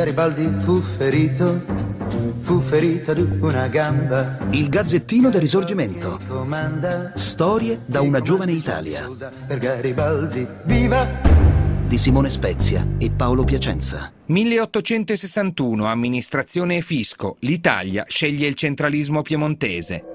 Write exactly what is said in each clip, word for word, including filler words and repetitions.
Garibaldi fu ferito, fu ferito di una gamba. Il Gazzettino del Risorgimento. Storie da una giovane Italia. Per Garibaldi, viva! Di Simone Spezia e Paolo Piacenza. milleottocentosessantuno, amministrazione e fisco. L'Italia sceglie il centralismo piemontese.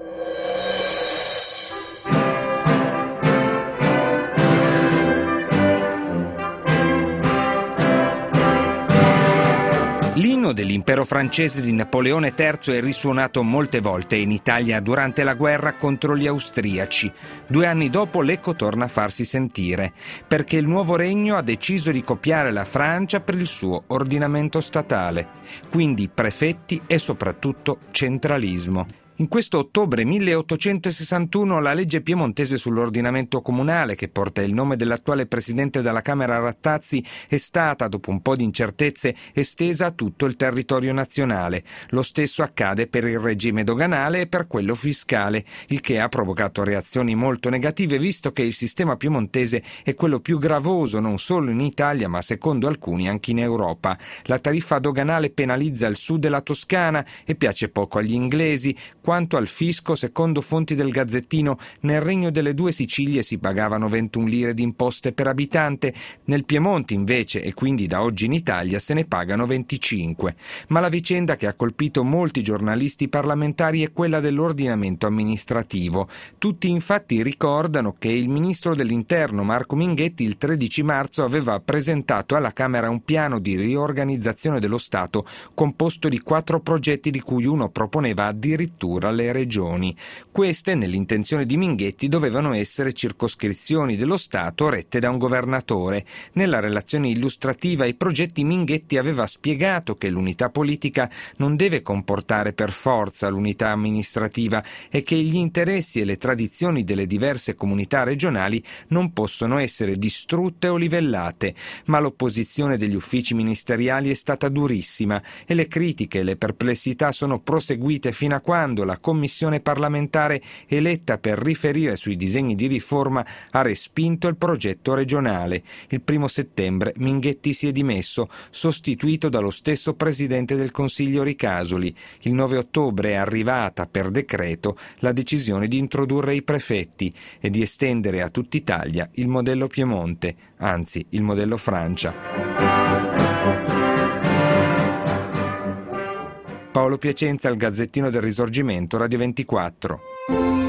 L'inno dell'impero francese di Napoleone terzo è risuonato molte volte in Italia durante la guerra contro gli austriaci. Due anni dopo l'eco torna a farsi sentire, perché il nuovo regno ha deciso di copiare la Francia per il suo ordinamento statale, quindi prefetti e soprattutto centralismo. In questo ottobre milleottocentosessantuno la legge piemontese sull'ordinamento comunale, che porta il nome dell'attuale presidente della Camera Rattazzi, è stata, dopo un po' di incertezze, estesa a tutto il territorio nazionale. Lo stesso accade per il regime doganale e per quello fiscale, il che ha provocato reazioni molto negative, visto che il sistema piemontese è quello più gravoso non solo in Italia, ma secondo alcuni anche in Europa. La tariffa doganale penalizza il sud della Toscana e piace poco agli inglesi. Quanto al fisco, secondo fonti del Gazzettino, nel Regno delle Due Sicilie si pagavano ventuno lire di imposte per abitante, nel Piemonte invece, e quindi da oggi in Italia, se ne pagano venticinque. Ma la vicenda che ha colpito molti giornalisti parlamentari è quella dell'ordinamento amministrativo. Tutti infatti ricordano che il ministro dell'Interno Marco Minghetti il tredici marzo aveva presentato alla Camera un piano di riorganizzazione dello Stato composto di quattro progetti, di cui uno proponeva addirittura alle regioni. Queste, nell'intenzione di Minghetti, dovevano essere circoscrizioni dello Stato rette da un governatore. Nella relazione illustrativa ai progetti Minghetti aveva spiegato che l'unità politica non deve comportare per forza l'unità amministrativa e che gli interessi e le tradizioni delle diverse comunità regionali non possono essere distrutte o livellate. Ma l'opposizione degli uffici ministeriali è stata durissima e le critiche e le perplessità sono proseguite fino a quando la commissione parlamentare eletta per riferire sui disegni di riforma ha respinto il progetto regionale. Il primo settembre Minghetti si è dimesso, sostituito dallo stesso presidente del Consiglio Ricasoli. Il nove ottobre è arrivata per decreto la decisione di introdurre i prefetti e di estendere a tutta Italia il modello Piemonte, anzi il modello Francia. Paolo Piacenza, al Gazzettino del Risorgimento, Radio ventiquattro.